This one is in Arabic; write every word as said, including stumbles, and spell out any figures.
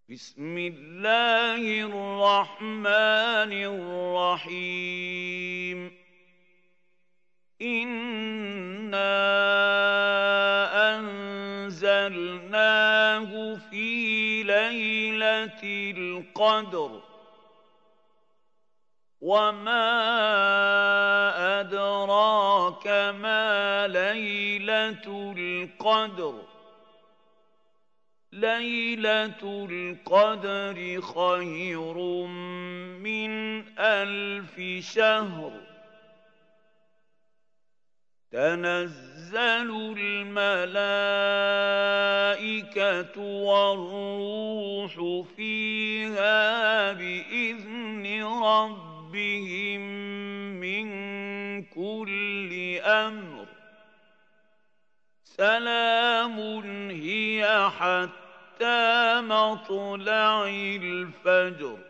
بسم الله الرحمن الرحيم إنا أنزلناه في ليلة القدر وما أدراك ما ليلة القدر ليلة القدر خير من ألف شهر تنزل الملائكة والروح فيها بإذن ربهم من كل أمر سلام هي حتى مطلع الفجر